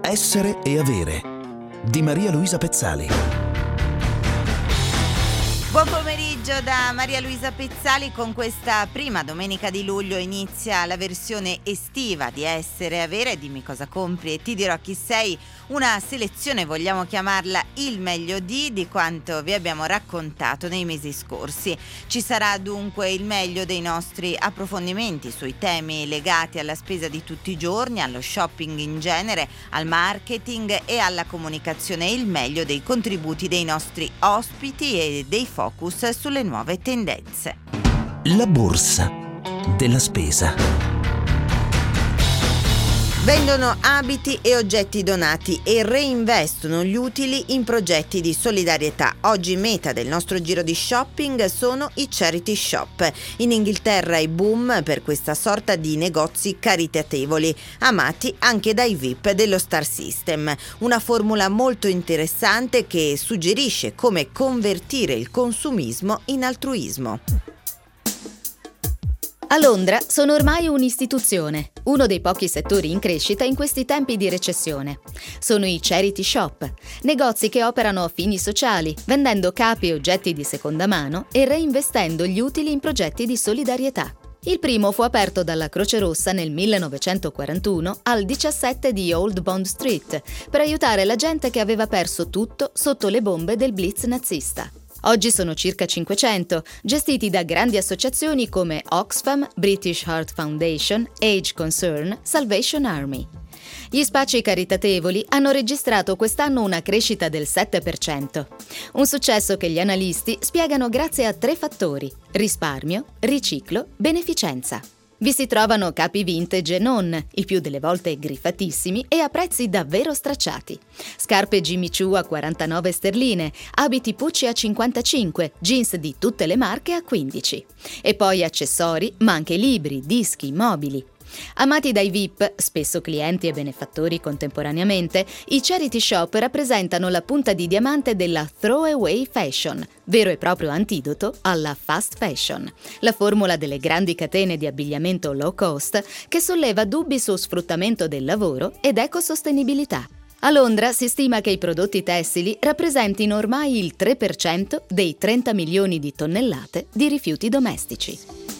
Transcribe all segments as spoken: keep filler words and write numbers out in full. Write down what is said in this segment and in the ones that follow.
Essere e avere di Maria Luisa Pezzali. Buon pomeriggio da Maria Luisa Pezzali. Con questa prima domenica di luglio inizia la versione estiva di Essere e Avere. Dimmi cosa compri e ti dirò chi sei. Una selezione, vogliamo chiamarla il meglio di, di quanto vi abbiamo raccontato nei mesi scorsi. Ci sarà dunque il meglio dei nostri approfondimenti sui temi legati alla spesa di tutti i giorni, allo shopping in genere, al marketing e alla comunicazione, il meglio dei contributi dei nostri ospiti e dei focus sulle nuove tendenze. La borsa della spesa. Vendono abiti e oggetti donati e reinvestono gli utili in progetti di solidarietà. Oggi meta del nostro giro di shopping sono i charity shop. In Inghilterra è boom per questa sorta di negozi caritatevoli, amati anche dai V I P dello Star System. Una formula molto interessante che suggerisce come convertire il consumismo in altruismo. A Londra sono ormai un'istituzione, uno dei pochi settori in crescita in questi tempi di recessione. Sono i charity shop, negozi che operano a fini sociali, vendendo capi e oggetti di seconda mano e reinvestendo gli utili in progetti di solidarietà. Il primo fu aperto dalla Croce Rossa nel millenovecentoquarantuno al diciassette di Old Bond Street per aiutare la gente che aveva perso tutto sotto le bombe del blitz nazista. Oggi sono circa cinquecento, gestiti da grandi associazioni come Oxfam, British Heart Foundation, Age Concern, Salvation Army. Gli spacci caritatevoli hanno registrato quest'anno una crescita del sette per cento. Un successo che gli analisti spiegano grazie a tre fattori: risparmio, riciclo, beneficenza. Vi si trovano capi vintage e non, il più delle volte griffatissimi e a prezzi davvero stracciati. Scarpe Jimmy Choo a quarantanove sterline, abiti Pucci a cinquantacinque, jeans di tutte le marche a quindici. E poi accessori, ma anche libri, dischi, mobili. Amati dai V I P, spesso clienti e benefattori contemporaneamente, i charity shop rappresentano la punta di diamante della throwaway fashion, vero e proprio antidoto alla fast fashion, la formula delle grandi catene di abbigliamento low cost che solleva dubbi su sfruttamento del lavoro ed ecosostenibilità. A Londra si stima che i prodotti tessili rappresentino ormai il tre per cento dei trenta milioni di tonnellate di rifiuti domestici.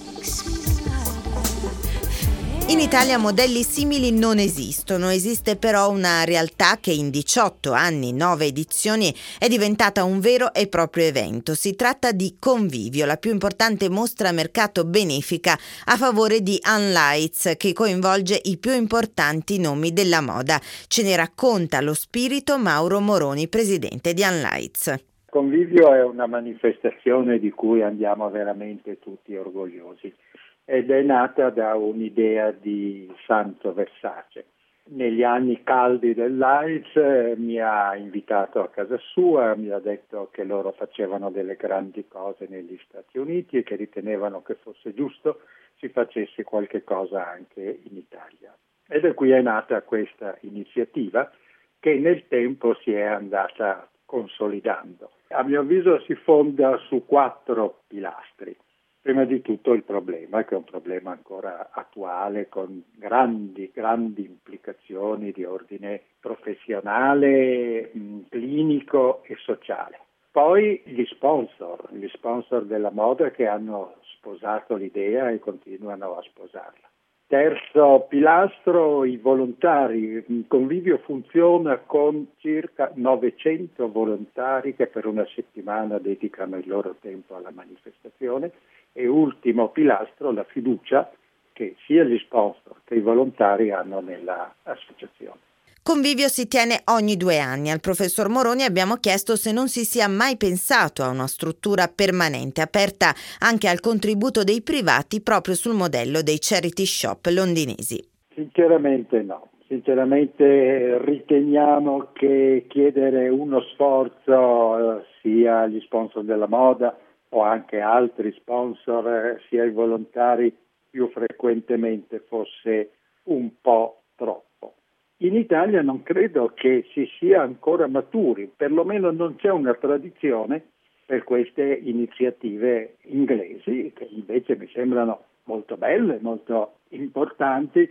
In Italia modelli simili non esistono, esiste però una realtà che in diciotto anni, nove edizioni, è diventata un vero e proprio evento. Si tratta di Convivio, la più importante mostra mercato benefica a favore di Unlights, che coinvolge i più importanti nomi della moda. Ce ne racconta lo spirito Mauro Moroni, presidente di Unlights. Convivio è una manifestazione di cui andiamo veramente tutti orgogliosi. Ed è nata da un'idea di Santo Versace. Negli anni caldi dell'AIDS eh, mi ha invitato a casa sua, mi ha detto che loro facevano delle grandi cose negli Stati Uniti e che ritenevano che fosse giusto si facesse qualche cosa anche in Italia. E da qui è nata questa iniziativa che nel tempo si è andata consolidando. A mio avviso si fonda su quattro pilastri. Prima di tutto il problema, che è un problema ancora attuale, con grandi, grandi implicazioni di ordine professionale, mh, clinico e sociale. Poi gli sponsor, gli sponsor della moda che hanno sposato l'idea e continuano a sposarla. Terzo pilastro, i volontari. Il Convivio funziona con circa novecento volontari che per una settimana dedicano il loro tempo alla manifestazione. E ultimo pilastro, la fiducia che sia gli sponsor che i volontari hanno nella associazione. Convivio si tiene ogni due anni. Al professor Moroni abbiamo chiesto se non si sia mai pensato a una struttura permanente, aperta anche al contributo dei privati, proprio sul modello dei charity shop londinesi. Sinceramente no. Sinceramente riteniamo che chiedere uno sforzo eh, sia agli sponsor della moda o anche altri sponsor, eh, sia i volontari più frequentemente, fosse un po' troppo. In Italia non credo che si sia ancora maturi, perlomeno non c'è una tradizione per queste iniziative inglesi, che invece mi sembrano molto belle, molto importanti,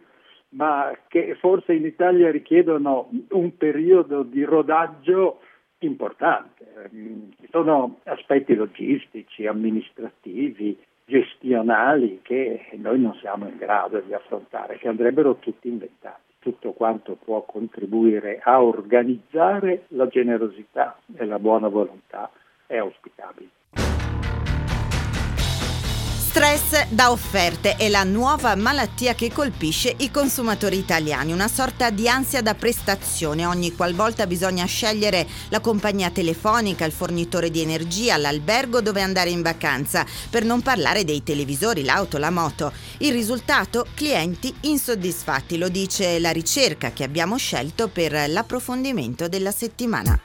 ma che forse in Italia richiedono un periodo di rodaggio importante. Ci sono aspetti logistici, amministrativi, gestionali che noi non siamo in grado di affrontare, che andrebbero tutti inventati. Tutto quanto può contribuire a organizzare la generosità e la buona volontà è auspicabile. Stress da offerte è la nuova malattia che colpisce i consumatori italiani, una sorta di ansia da prestazione ogni qualvolta bisogna scegliere la compagnia telefonica, il fornitore di energia, l'albergo dove andare in vacanza, per non parlare dei televisori, l'auto, la moto. Il risultato? Clienti insoddisfatti, lo dice la ricerca che abbiamo scelto per l'approfondimento della settimana.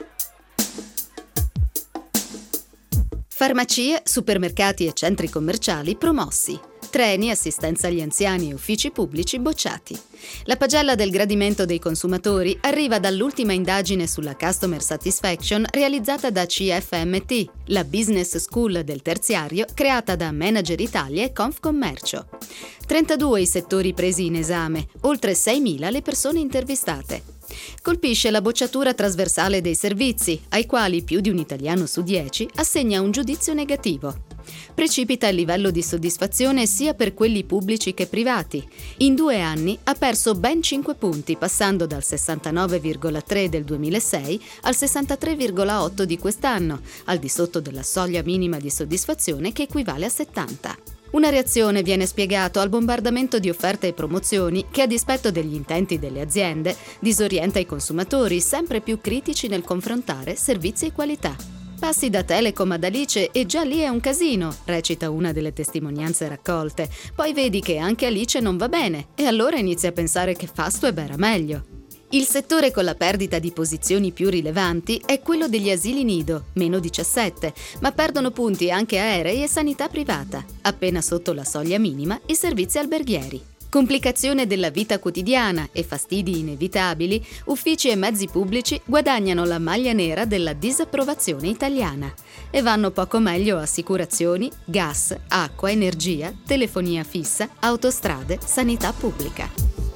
Farmacie, supermercati e centri commerciali promossi. Treni, assistenza agli anziani e uffici pubblici bocciati. La pagella del gradimento dei consumatori arriva dall'ultima indagine sulla Customer Satisfaction realizzata da C F M T, la business school del terziario creata da Manager Italia e Confcommercio. trentadue i settori presi in esame, oltre seimila le persone intervistate. Colpisce la bocciatura trasversale dei servizi, ai quali più di un italiano su dieci assegna un giudizio negativo. Precipita il livello di soddisfazione sia per quelli pubblici che privati. In due anni ha perso ben cinque punti, passando dal sessantanove virgola tre del duemilasei al sessantatré virgola otto di quest'anno, al di sotto della soglia minima di soddisfazione che equivale a settanta. Una reazione viene spiegato al bombardamento di offerte e promozioni che, a dispetto degli intenti delle aziende, disorienta i consumatori sempre più critici nel confrontare servizi e qualità. Passi da Telecom ad Alice e già lì è un casino, recita una delle testimonianze raccolte. Poi vedi che anche Alice non va bene e allora inizi a pensare che Fastweb era meglio. Il settore con la perdita di posizioni più rilevanti è quello degli asili nido, meno diciassette, ma perdono punti anche aerei e sanità privata, appena sotto la soglia minima i servizi alberghieri. Complicazione della vita quotidiana e fastidi inevitabili, uffici e mezzi pubblici guadagnano la maglia nera della disapprovazione italiana e vanno poco meglio assicurazioni, gas, acqua, energia, telefonia fissa, autostrade, sanità pubblica.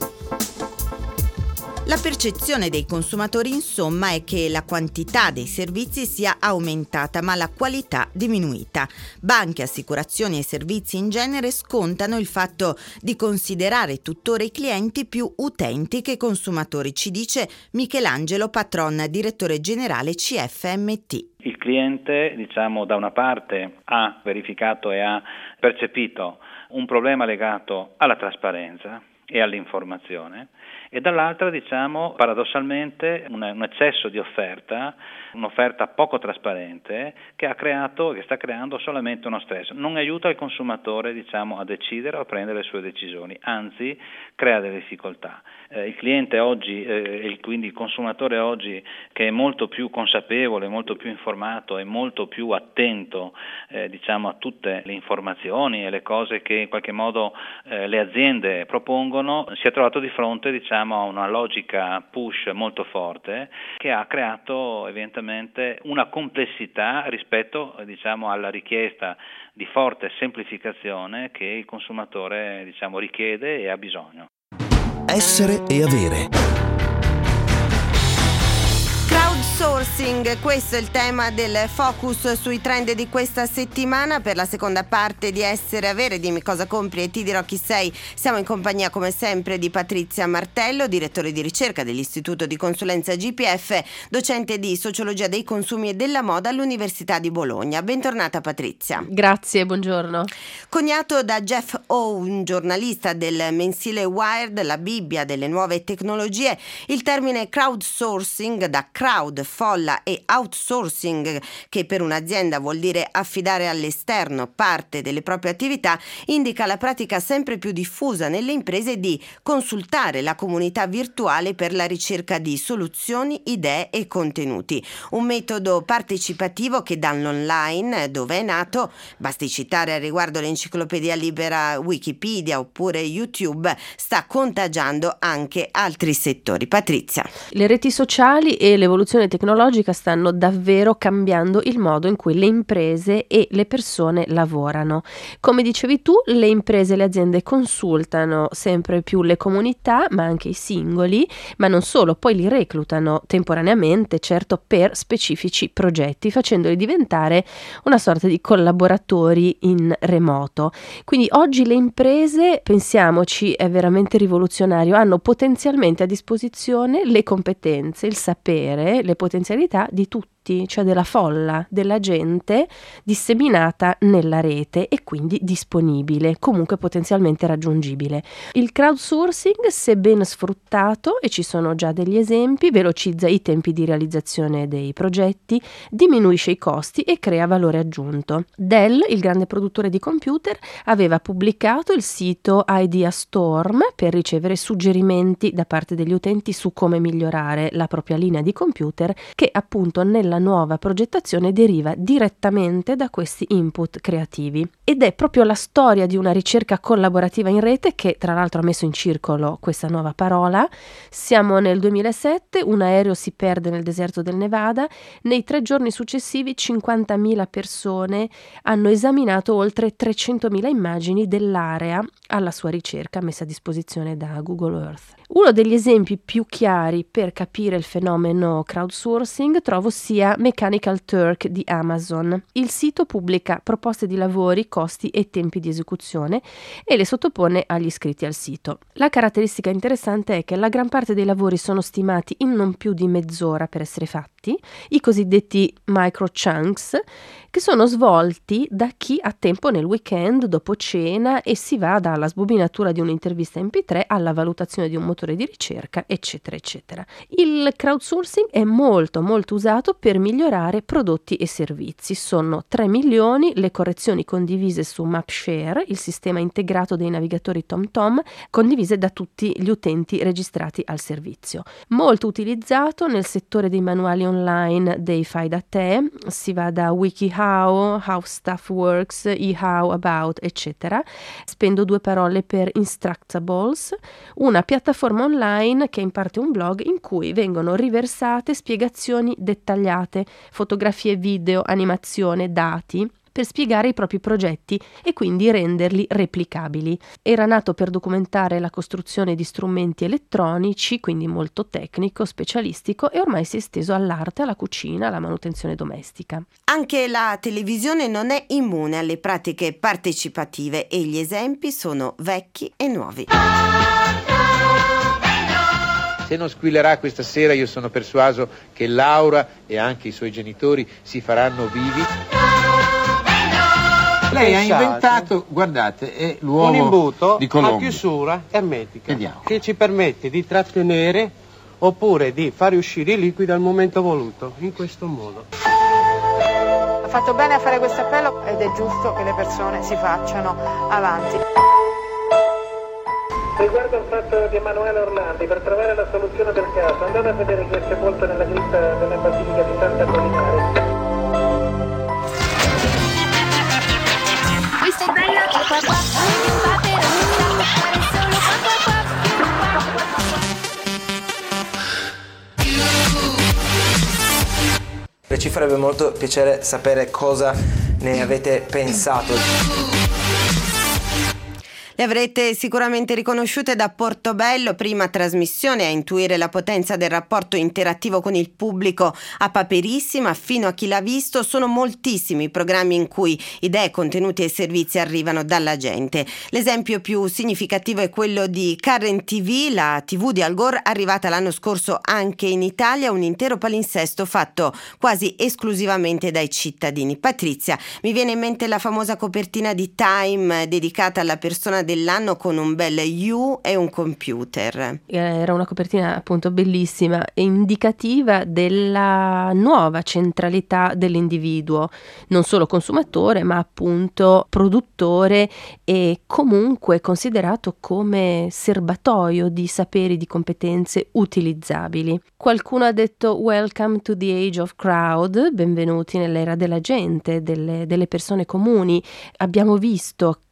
La percezione dei consumatori, insomma, è che la quantità dei servizi sia aumentata, ma la qualità diminuita. Banche, assicurazioni e servizi in genere scontano il fatto di considerare tuttora i clienti più utenti che consumatori, ci dice Michelangelo Patron, direttore generale C F M T. Il cliente, diciamo, da una parte ha verificato e ha percepito un problema legato alla trasparenza e all'informazione, e dall'altra, diciamo, paradossalmente un, un eccesso di offerta, un'offerta poco trasparente che ha creato, che sta creando solamente uno stress. Non aiuta il consumatore, diciamo, a decidere o a prendere le sue decisioni, anzi crea delle difficoltà. Eh, il cliente oggi, eh, il, quindi il consumatore oggi, che è molto più consapevole, molto più informato e molto più attento, eh, diciamo, a tutte le informazioni e le cose che in qualche modo eh, le aziende propongono, si è trovato di fronte, diciamo, a una logica push molto forte che ha creato evidentemente una complessità rispetto, diciamo, alla richiesta di forte semplificazione che il consumatore, diciamo, richiede e ha bisogno. Essere e avere. Crowdsourcing, questo è il tema del focus sui trend di questa settimana. Per la seconda parte di Essere e Avere, dimmi cosa compri e ti dirò chi sei, siamo in compagnia come sempre di Patrizia Martello, direttore di ricerca dell'Istituto di Consulenza G P F, docente di Sociologia dei consumi e della moda all'Università di Bologna. Bentornata Patrizia. Grazie, buongiorno. Coniato da Jeff Owen, giornalista del mensile Wired, la Bibbia delle nuove tecnologie, il termine crowdsourcing, da crowd, folla, e outsourcing, che per un'azienda vuol dire affidare all'esterno parte delle proprie attività, indica la pratica sempre più diffusa nelle imprese di consultare la comunità virtuale per la ricerca di soluzioni, idee e contenuti. Un metodo partecipativo che dall'online, dove è nato, basti citare al riguardo l'enciclopedia libera Wikipedia oppure YouTube, sta contagiando anche altri settori. Patrizia. Le reti sociali e l'evoluzione tecnologica tecnologica stanno davvero cambiando il modo in cui le imprese e le persone lavorano. Come dicevi tu, le imprese e le aziende consultano sempre più le comunità, ma anche i singoli, ma non solo, poi li reclutano temporaneamente, certo, per specifici progetti, facendoli diventare una sorta di collaboratori in remoto. Quindi oggi le imprese, pensiamoci, è veramente rivoluzionario, hanno potenzialmente a disposizione le competenze, il sapere, le potenzialità di tutti, cioè della folla, della gente disseminata nella rete e quindi disponibile, comunque potenzialmente raggiungibile. Il crowdsourcing, se ben sfruttato, e ci sono già degli esempi, velocizza i tempi di realizzazione dei progetti, diminuisce i costi e crea valore aggiunto. Dell, il grande produttore di computer, aveva pubblicato il sito Ideastorm per ricevere suggerimenti da parte degli utenti su come migliorare la propria linea di computer, che appunto nella nuova progettazione deriva direttamente da questi input creativi. Ed è proprio la storia di una ricerca collaborativa in rete che tra l'altro ha messo in circolo questa nuova parola. Siamo nel duemilasette, un aereo si perde nel deserto del Nevada, nei tre giorni successivi cinquantamila persone hanno esaminato oltre trecentomila immagini dell'area alla sua ricerca messa a disposizione da Google Earth. Uno degli esempi più chiari per capire il fenomeno crowdsourcing trovo sia Mechanical Turk di Amazon. Il sito pubblica proposte di lavori, costi e tempi di esecuzione e le sottopone agli iscritti al sito. La caratteristica interessante è che la gran parte dei lavori sono stimati in non più di mezz'ora per essere fatti, i cosiddetti micro chunks, che sono svolti da chi ha tempo nel weekend, dopo cena, e si va dalla sbobinatura di un'intervista emme pi tre alla valutazione di un motore di ricerca, eccetera, eccetera. Il crowdsourcing è molto, molto usato per migliorare prodotti e servizi. Sono tre milioni le correzioni condivise su MapShare, il sistema integrato dei navigatori TomTom, condivise da tutti gli utenti registrati al servizio. Molto utilizzato nel settore dei manuali online dei fai da te, si va da WikiHow, How Stuff Works, eHow About, eccetera. Spendo due parole per Instructables, una piattaforma online che è in parte un blog in cui vengono riversate spiegazioni dettagliate, fotografie, video, animazione, dati, per spiegare i propri progetti e quindi renderli replicabili. Era nato per documentare la costruzione di strumenti elettronici, quindi molto tecnico, specialistico, e ormai si è esteso all'arte, alla cucina, alla manutenzione domestica. Anche la televisione non è immune alle pratiche partecipative e gli esempi sono vecchi e nuovi. Se non squillerà questa sera, io sono persuaso che Laura e anche i suoi genitori si faranno vivi. Lei ha inventato, guardate, è l'uovo un imbuto di Colombo a chiusura ermetica. Vediamo. Che ci permette di trattenere oppure di fare uscire i liquidi al momento voluto, in questo modo. Ha fatto bene a fare questo appello ed è giusto che le persone si facciano avanti. Riguardo al fatto di Emanuele Orlandi, per trovare la soluzione del caso, andate a vedere chi è sepolto nella cripta della Basilica di Santa Apollinaria. Questo è bello, qua qua, ogni papero mi sa fare solo qua qua qua. Ci farebbe molto piacere sapere cosa ne avete pensato. Le avrete sicuramente riconosciute da Portobello, prima trasmissione a intuire la potenza del rapporto interattivo con il pubblico, a Paperissima, fino a Chi l'ha visto. Sono moltissimi i programmi in cui idee, contenuti e servizi arrivano dalla gente. L'esempio più significativo è quello di Current ti vu, la tivù di Al Gore, arrivata l'anno scorso anche in Italia, un intero palinsesto fatto quasi esclusivamente dai cittadini. Patrizia, mi viene in mente la famosa copertina di Time dedicata alla persona dell'anno con un bel U e un computer. Era una copertina appunto bellissima e indicativa della nuova centralità dell'individuo, non solo consumatore ma appunto produttore e comunque considerato come serbatoio di saperi, di competenze utilizzabili. Qualcuno ha detto welcome to the age of crowd, benvenuti nell'era della gente, delle, delle persone comuni. Abbiamo visto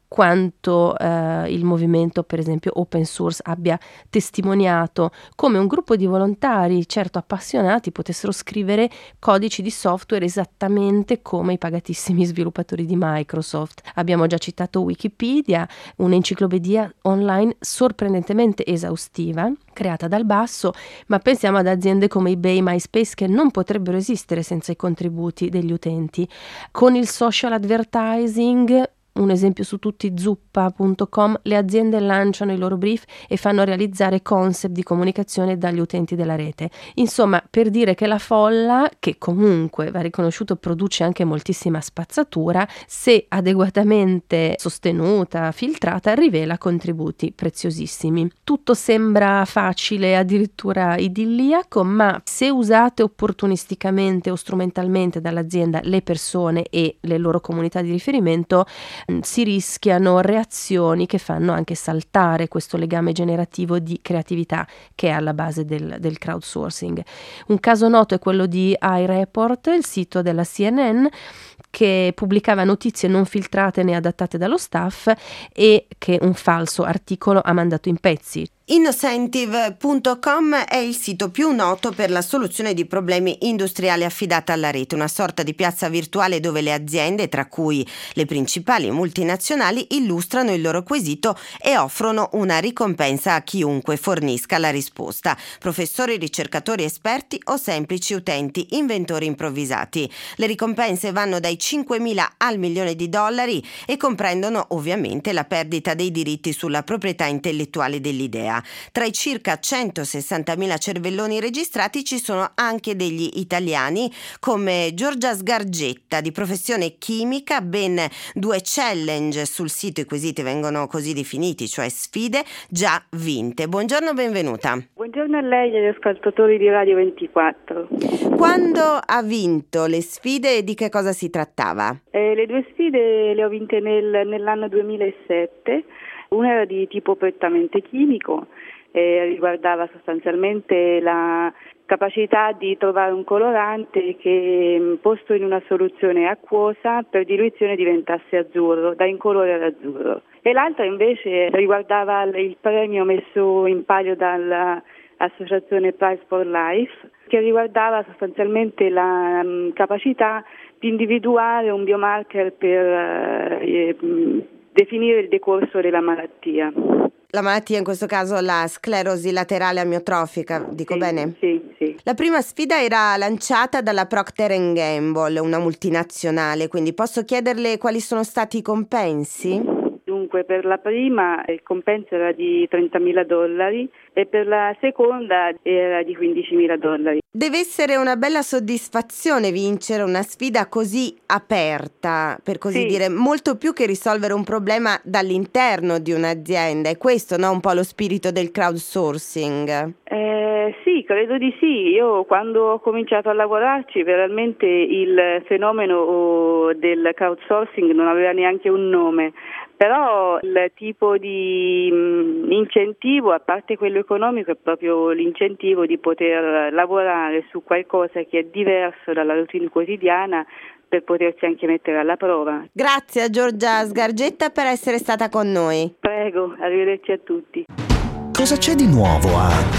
quanto eh, il movimento, per esempio open source, abbia testimoniato come un gruppo di volontari, certo appassionati, potessero scrivere codici di software esattamente come i pagatissimi sviluppatori di Microsoft. Abbiamo già citato Wikipedia, un'enciclopedia online sorprendentemente esaustiva, creata dal basso, ma pensiamo ad aziende come eBay, MySpace, che non potrebbero esistere senza i contributi degli utenti. Con il social advertising, un esempio su tutti, zuppa punto com, le aziende lanciano i loro brief e fanno realizzare concept di comunicazione dagli utenti della rete. Insomma, per dire che la folla, che comunque va riconosciuto produce anche moltissima spazzatura, se adeguatamente sostenuta, filtrata, rivela contributi preziosissimi. Tutto sembra facile, addirittura idilliaco, ma se usate opportunisticamente o strumentalmente dall'azienda le persone e le loro comunità di riferimento, si rischiano reazioni che fanno anche saltare questo legame generativo di creatività che è alla base del, del crowdsourcing. Un caso noto è quello di iReport, il sito della C N N, che pubblicava notizie non filtrate né adattate dallo staff e che un falso articolo ha mandato in pezzi. Innocentive punto com è il sito più noto per la soluzione di problemi industriali affidata alla rete, una sorta di piazza virtuale dove le aziende, tra cui le principali multinazionali, illustrano il loro quesito e offrono una ricompensa a chiunque fornisca la risposta: professori, ricercatori, esperti o semplici utenti, inventori improvvisati. Le ricompense vanno dai cinquemila al milione di dollari e comprendono ovviamente la perdita dei diritti sulla proprietà intellettuale dell'idea. Tra i circa centosessantamila cervelloni registrati ci sono anche degli italiani come Giorgia Sgargetta, di professione chimica, ben due challenge sul sito, i quesiti vengono così definiti, cioè sfide già vinte. Buongiorno, benvenuta. Buongiorno a lei e agli ascoltatori di Radio ventiquattro. Quando ha vinto le sfide e di che cosa si trattava? Eh, le due sfide le ho vinte nel, nell'anno duemilasette. Una era di tipo prettamente chimico, eh, riguardava sostanzialmente la capacità di trovare un colorante che, posto in una soluzione acquosa, per diluizione diventasse azzurro, da incolore ad azzurro. E l'altra invece riguardava il premio messo in palio dall'associazione Prize for Life, che riguardava sostanzialmente la um, capacità di individuare un biomarker per eh, definire il decorso della malattia. La malattia, in questo caso la sclerosi laterale amiotrofica, dico sì, bene? Sì, sì. La prima sfida era lanciata dalla Procter and Gamble, una multinazionale, quindi posso chiederle quali sono stati i compensi? Dunque, per la prima il compenso era di trentamila dollari e per la seconda era di quindicimila dollari. Deve essere una bella soddisfazione vincere una sfida così aperta, per così sì. dire, molto più che risolvere un problema dall'interno di un'azienda. È questo, no, un po' lo spirito del crowdsourcing? Eh, sì, credo di sì. Io quando ho cominciato a lavorarci veramente il fenomeno del crowdsourcing non aveva neanche un nome. Però il tipo di mh, incentivo, a parte quello economico, è proprio l'incentivo di poter lavorare su qualcosa che è diverso dalla routine quotidiana per potersi anche mettere alla prova. Grazie a Giorgia Sgargetta per essere stata con noi. Prego, arrivederci a tutti. Cosa c'è di nuovo a...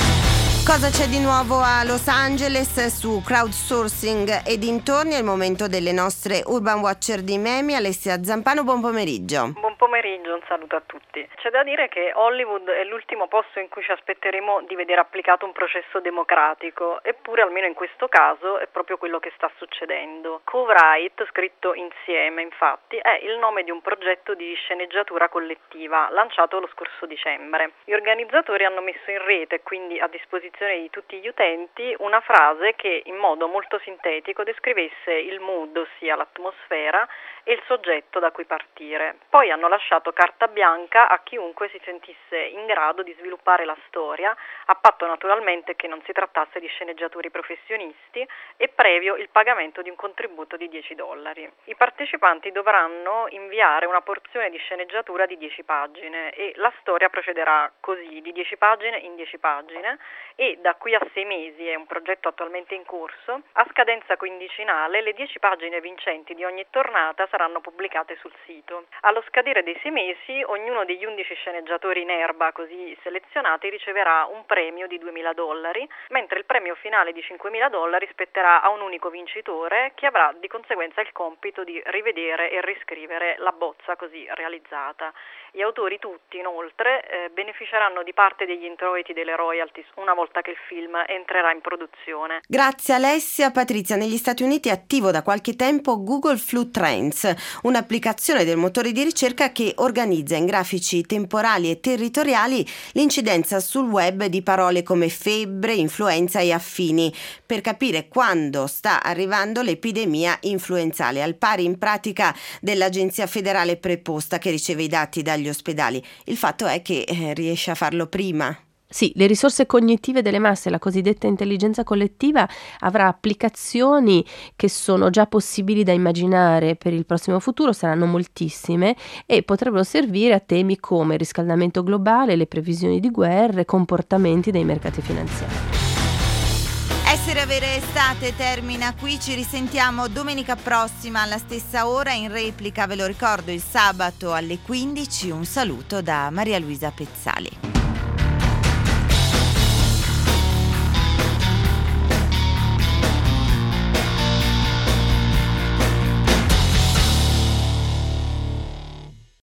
Cosa c'è di nuovo a Los Angeles su crowdsourcing e dintorni? È il momento delle nostre Urban Watcher di Memi. Alessia Zampano, buon pomeriggio. Buon pomeriggio, un saluto a tutti. C'è da dire che Hollywood è l'ultimo posto in cui ci aspetteremo di vedere applicato un processo democratico, eppure almeno in questo caso è proprio quello che sta succedendo. Co-Write, scritto insieme infatti, è il nome di un progetto di sceneggiatura collettiva lanciato lo scorso dicembre. Gli organizzatori hanno messo in rete, quindi a disposizione di tutti gli utenti, una frase che in modo molto sintetico descrivesse il mood, ossia l'atmosfera, e il soggetto da cui partire. Poi hanno lasciato carta bianca a chiunque si sentisse in grado di sviluppare la storia, a patto naturalmente che non si trattasse di sceneggiatori professionisti e previo il pagamento di un contributo di dieci dollari. I partecipanti dovranno inviare una porzione di sceneggiatura di dieci pagine e la storia procederà così, di dieci pagine in dieci pagine, e da qui a sei mesi, è un progetto attualmente in corso, a scadenza quindicinale le dieci pagine vincenti di ogni tornata saranno pubblicate sul sito. Allo scadere dei sei mesi ognuno degli undici sceneggiatori in erba così selezionati riceverà un premio di duemila dollari, mentre il premio finale di cinquemila dollari spetterà a un unico vincitore che avrà di conseguenza il compito di rivedere e riscrivere la bozza così realizzata. Gli autori tutti, inoltre, eh, beneficeranno di parte degli introiti delle royalties una volta che il film entrerà in produzione. Grazie Alessia. Patrizia, negli Stati Uniti è attivo da qualche tempo Google Flu Trends, un'applicazione del motore di ricerca che organizza in grafici temporali e territoriali l'incidenza sul web di parole come febbre, influenza e affini, per capire quando sta arrivando l'epidemia influenzale, al pari in pratica dell'agenzia federale preposta che riceve i dati dagli ospedali. Il fatto è che eh, riesce a farlo prima. Sì, le risorse cognitive delle masse, la cosiddetta intelligenza collettiva, avrà applicazioni che sono già possibili da immaginare per il prossimo futuro, saranno moltissime e potrebbero servire a temi come il riscaldamento globale, le previsioni di guerre, comportamenti dei mercati finanziari. Essere Avere Estate termina qui, ci risentiamo domenica prossima alla stessa ora, in replica ve lo ricordo il sabato alle quindici. Un saluto da Maria Luisa Pezzali.